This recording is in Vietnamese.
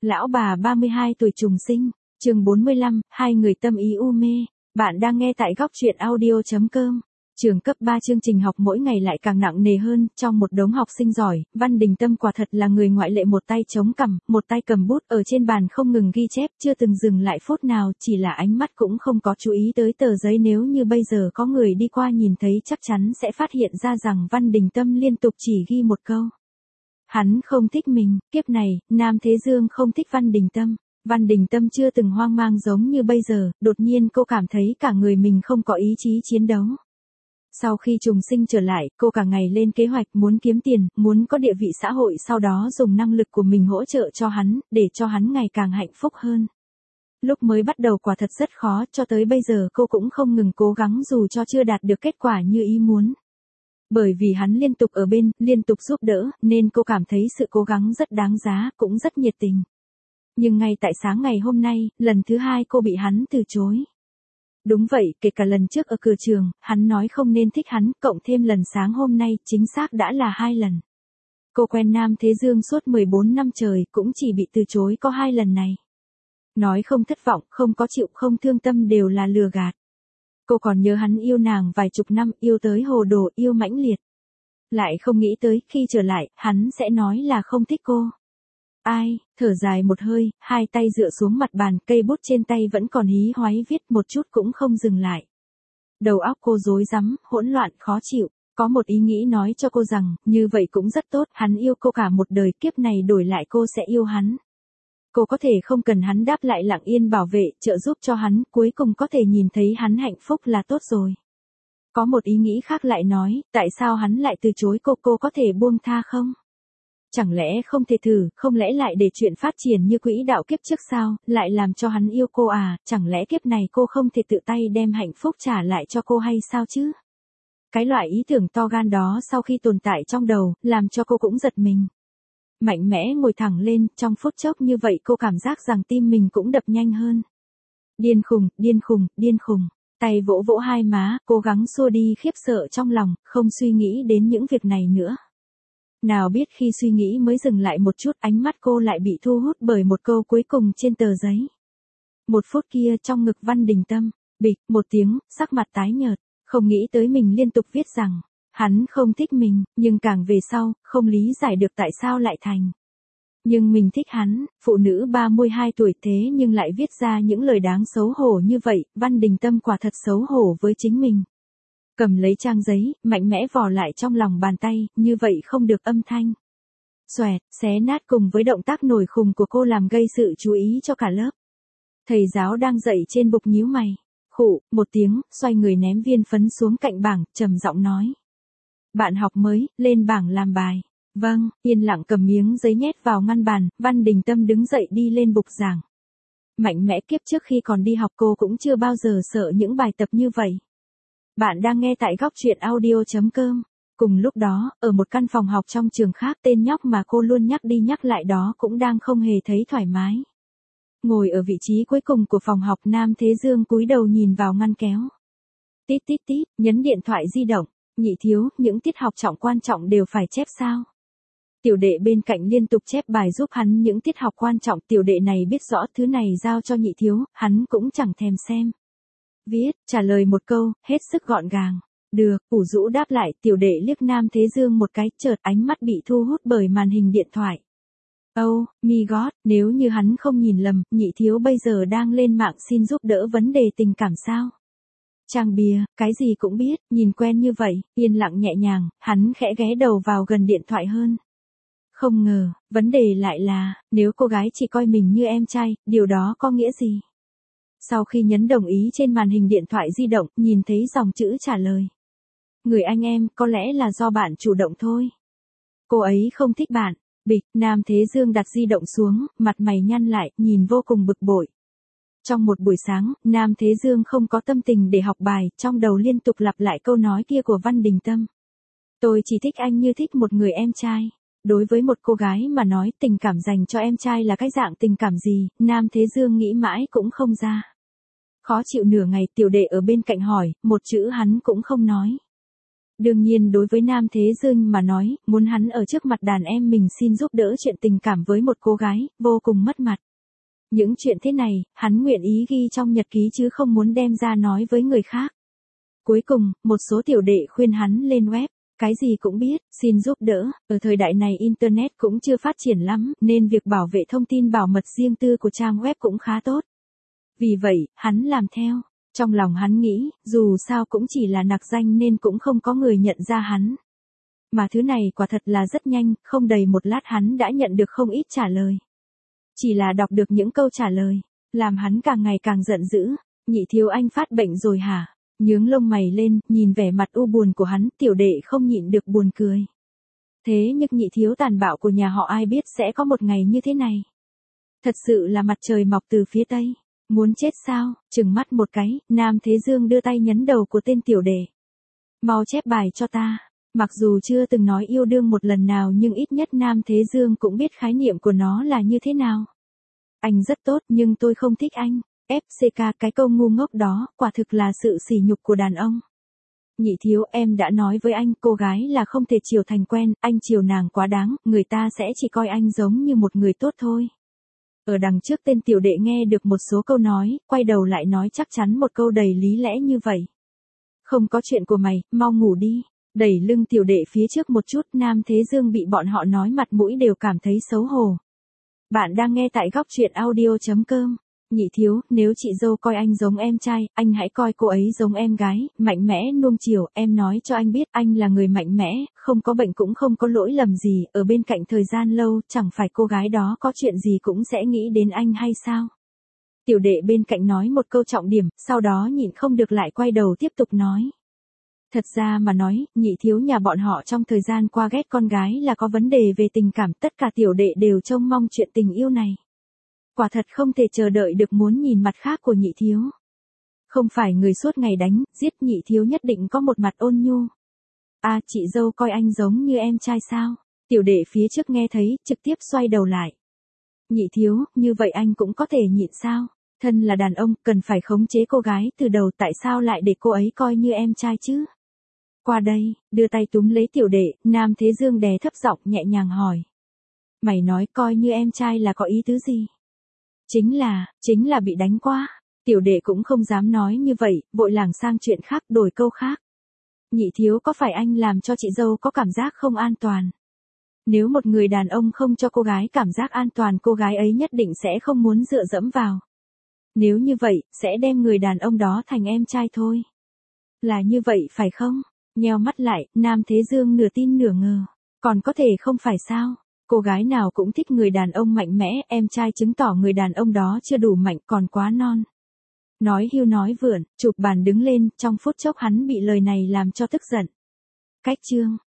Lão bà 32 tuổi trùng sinh, chương 45, hai người tâm ý u mê. Bạn đang nghe tại góc truyện audio.com. Trường cấp 3 chương trình học mỗi ngày lại càng nặng nề hơn, trong một đống học sinh giỏi, Văn Đình Tâm quả thật là người ngoại lệ, một tay chống cằm, một tay cầm bút ở trên bàn không ngừng ghi chép, chưa từng dừng lại phút nào, chỉ là ánh mắt cũng không có chú ý tới tờ giấy, nếu như bây giờ có người đi qua nhìn thấy chắc chắn sẽ phát hiện ra rằng Văn Đình Tâm liên tục chỉ ghi một câu. Hắn không thích mình, kiếp này, Nam Thế Dương không thích Văn Đình Tâm. Văn Đình Tâm chưa từng hoang mang giống như bây giờ, đột nhiên cô cảm thấy cả người mình không có ý chí chiến đấu. Sau khi trùng sinh trở lại, cô cả ngày lên kế hoạch muốn kiếm tiền, muốn có địa vị xã hội, sau đó dùng năng lực của mình hỗ trợ cho hắn, để cho hắn ngày càng hạnh phúc hơn. Lúc mới bắt đầu quả thật rất khó, cho tới bây giờ cô cũng không ngừng cố gắng dù cho chưa đạt được kết quả như ý muốn. Bởi vì hắn liên tục ở bên, liên tục giúp đỡ, nên cô cảm thấy sự cố gắng rất đáng giá, cũng rất nhiệt tình. Nhưng ngay tại sáng ngày hôm nay, lần thứ hai cô bị hắn từ chối. Đúng vậy, kể cả lần trước ở cửa trường, hắn nói không nên thích hắn, cộng thêm lần sáng hôm nay, chính xác đã là 2 lần. Cô quen Nam Thế Dương suốt 14 năm trời, cũng chỉ bị từ chối có 2 lần này. Nói không thất vọng, không có chịu, không thương tâm đều là lừa gạt. Cô còn nhớ hắn yêu nàng vài chục năm, yêu tới hồ đồ, yêu mãnh liệt. Lại không nghĩ tới, khi trở lại, hắn sẽ nói là không thích cô. Ai, thở dài một hơi, hai tay dựa xuống mặt bàn, cây bút trên tay vẫn còn hí hoáy viết, một chút cũng không dừng lại. Đầu óc cô rối rắm, hỗn loạn, khó chịu. Có một ý nghĩ nói cho cô rằng, như vậy cũng rất tốt, hắn yêu cô cả một đời, kiếp này đổi lại cô sẽ yêu hắn. Cô có thể không cần hắn đáp lại, lặng yên bảo vệ, trợ giúp cho hắn, cuối cùng có thể nhìn thấy hắn hạnh phúc là tốt rồi. Có một ý nghĩ khác lại nói, tại sao hắn lại từ chối cô có thể buông tha không? Chẳng lẽ không thể thử, không lẽ lại để chuyện phát triển như quỹ đạo kiếp trước sao, lại làm cho hắn yêu cô à, chẳng lẽ kiếp này cô không thể tự tay đem hạnh phúc trả lại cho cô hay sao chứ? Cái loại ý tưởng to gan đó sau khi tồn tại trong đầu, làm cho cô cũng giật mình. Mạnh mẽ ngồi thẳng lên, trong phút chốc như vậy cô cảm giác rằng tim mình cũng đập nhanh hơn. Điên khùng, điên khùng, điên khùng. Tay vỗ vỗ hai má, cố gắng xua đi khiếp sợ trong lòng, không suy nghĩ đến những việc này nữa. Nào biết khi suy nghĩ mới dừng lại một chút, ánh mắt cô lại bị thu hút bởi một câu cuối cùng trên tờ giấy. Một phút kia trong ngực Văn Đình Tâm, bịch, một tiếng, sắc mặt tái nhợt, không nghĩ tới mình liên tục viết rằng, hắn không thích mình, nhưng càng về sau, không lý giải được tại sao lại thành. Nhưng mình thích hắn, phụ nữ 32 tuổi thế nhưng lại viết ra những lời đáng xấu hổ như vậy, Văn Đình Tâm quả thật xấu hổ với chính mình. Cầm lấy trang giấy, mạnh mẽ vò lại trong lòng bàn tay, như vậy không được âm thanh. Xoẹt, xé nát cùng với động tác nổi khùng của cô làm gây sự chú ý cho cả lớp. Thầy giáo đang dạy trên bục nhíu mày, khụ, một tiếng, xoay người ném viên phấn xuống cạnh bảng, trầm giọng nói. Bạn học mới, lên bảng làm bài. Vâng, yên lặng cầm miếng giấy nhét vào ngăn bàn, Văn Đình Tâm đứng dậy đi lên bục giảng. Mạnh mẽ, kiếp trước khi còn đi học cô cũng chưa bao giờ sợ những bài tập như vậy. Bạn đang nghe tại góc truyện audio.com. Cùng lúc đó, ở một căn phòng học trong trường khác, tên nhóc mà cô luôn nhắc đi nhắc lại đó cũng đang không hề thấy thoải mái. Ngồi ở vị trí cuối cùng của phòng học, Nam Thế Dương cúi đầu nhìn vào ngăn kéo. Tít tít tít, nhấn điện thoại di động. Nhị thiếu, những tiết học trọng quan trọng đều phải chép sao? Tiểu đệ bên cạnh liên tục chép bài giúp hắn những tiết học quan trọng, tiểu đệ này biết rõ thứ này giao cho nhị thiếu, hắn cũng chẳng thèm xem. Viết, trả lời một câu, hết sức gọn gàng. Được, ủ rũ đáp lại, tiểu đệ liếc Nam Thế Dương một cái, chợt ánh mắt bị thu hút bởi màn hình điện thoại. Oh, my God, nếu như hắn không nhìn lầm, nhị thiếu bây giờ đang lên mạng xin giúp đỡ vấn đề tình cảm sao? Trang bìa, cái gì cũng biết, nhìn quen như vậy, yên lặng nhẹ nhàng, hắn khẽ ghé đầu vào gần điện thoại hơn. Không ngờ, vấn đề lại là, nếu cô gái chỉ coi mình như em trai, điều đó có nghĩa gì? Sau khi nhấn đồng ý trên màn hình điện thoại di động, nhìn thấy dòng chữ trả lời. Người anh em, có lẽ là do bạn chủ động thôi. Cô ấy không thích bạn. Bịch, Nam Thế Dương đặt di động xuống, mặt mày nhăn lại, nhìn vô cùng bực bội. Trong một buổi sáng, Nam Thế Dương không có tâm tình để học bài, trong đầu liên tục lặp lại câu nói kia của Văn Đình Tâm. Tôi chỉ thích anh như thích một người em trai. Đối với một cô gái mà nói tình cảm dành cho em trai là cái dạng tình cảm gì, Nam Thế Dương nghĩ mãi cũng không ra. Khó chịu nửa ngày, tiểu đệ ở bên cạnh hỏi, một chữ hắn cũng không nói. Đương nhiên đối với Nam Thế Dương mà nói, muốn hắn ở trước mặt đàn em mình xin giúp đỡ chuyện tình cảm với một cô gái, vô cùng mất mặt. Những chuyện thế này, hắn nguyện ý ghi trong nhật ký chứ không muốn đem ra nói với người khác. Cuối cùng, một số tiểu đệ khuyên hắn lên web, cái gì cũng biết, xin giúp đỡ. Ở thời đại này Internet cũng chưa phát triển lắm, nên việc bảo vệ thông tin bảo mật riêng tư của trang web cũng khá tốt. Vì vậy, hắn làm theo. Trong lòng hắn nghĩ, dù sao cũng chỉ là nặc danh nên cũng không có người nhận ra hắn. Mà thứ này quả thật là rất nhanh, không đầy một lát hắn đã nhận được không ít trả lời. Chỉ là đọc được những câu trả lời, làm hắn càng ngày càng giận dữ. Nhị thiếu anh phát bệnh rồi hả? Nhướng lông mày lên, nhìn vẻ mặt u buồn của hắn, tiểu đệ không nhịn được buồn cười. Thế nhưng nhị thiếu tàn bạo của nhà họ ai biết sẽ có một ngày như thế này. Thật sự là mặt trời mọc từ phía tây. Muốn chết sao? Trừng mắt một cái, Nam Thế Dương đưa tay nhấn đầu của tên tiểu đệ. Mau chép bài cho ta. Mặc dù chưa từng nói yêu đương một lần nào nhưng ít nhất Nam Thế Dương cũng biết khái niệm của nó là như thế nào. Anh rất tốt nhưng tôi không thích anh. FCK, cái câu ngu ngốc đó, quả thực là sự sỉ nhục của đàn ông. Nhị thiếu, em đã nói với anh, cô gái là không thể chiều thành quen, anh chiều nàng quá đáng, người ta sẽ chỉ coi anh giống như một người tốt thôi. Ở đằng trước tên tiểu đệ nghe được một số câu nói, quay đầu lại nói chắc chắn một câu đầy lý lẽ như vậy. Không có chuyện của mày, mau ngủ đi. Đẩy lưng tiểu đệ phía trước một chút, Nam Thế Dương bị bọn họ nói mặt mũi đều cảm thấy xấu hổ. Bạn đang nghe tại góc truyện audio.com. Nhị thiếu, nếu chị dâu coi anh giống em trai, anh hãy coi cô ấy giống em gái, mạnh mẽ nuông chiều, em nói cho anh biết anh là người mạnh mẽ, không có bệnh cũng không có lỗi lầm gì, ở bên cạnh thời gian lâu, chẳng phải cô gái đó có chuyện gì cũng sẽ nghĩ đến anh hay sao? Tiểu đệ bên cạnh nói một câu trọng điểm, sau đó nhịn không được lại quay đầu tiếp tục nói. Thật ra mà nói, nhị thiếu nhà bọn họ trong thời gian qua ghét con gái là có vấn đề về tình cảm, tất cả tiểu đệ đều trông mong chuyện tình yêu này. Quả thật không thể chờ đợi được muốn nhìn mặt khác của nhị thiếu. Không phải người suốt ngày đánh, giết, nhị thiếu nhất định có một mặt ôn nhu. À, chị dâu coi anh giống như em trai sao? Tiểu đệ phía trước nghe thấy, trực tiếp xoay đầu lại. Nhị thiếu, như vậy anh cũng có thể nhịn sao? Thân là đàn ông, cần phải khống chế cô gái từ đầu, tại sao lại để cô ấy coi như em trai chứ? Qua đây, đưa tay túm lấy tiểu đệ, Nam Thế Dương đè thấp giọng nhẹ nhàng hỏi. Mày nói coi như em trai là có ý tứ gì? Chính là bị đánh quá. Tiểu đệ cũng không dám nói như vậy, vội lảng sang chuyện khác, đổi câu khác. Nhị thiếu, có phải anh làm cho chị dâu có cảm giác không an toàn? Nếu một người đàn ông không cho cô gái cảm giác an toàn, cô gái ấy nhất định sẽ không muốn dựa dẫm vào. Nếu như vậy, sẽ đem người đàn ông đó thành em trai thôi. Là như vậy phải không? Nheo mắt lại, Nam Thế Dương nửa tin nửa ngờ. Còn có thể không phải sao? Cô gái nào cũng thích người đàn ông mạnh mẽ, em trai chứng tỏ người đàn ông đó chưa đủ mạnh, còn quá non. Nói hưu nói vượn, chụp bàn đứng lên, trong phút chốc hắn bị lời này làm cho tức giận. Cách chương.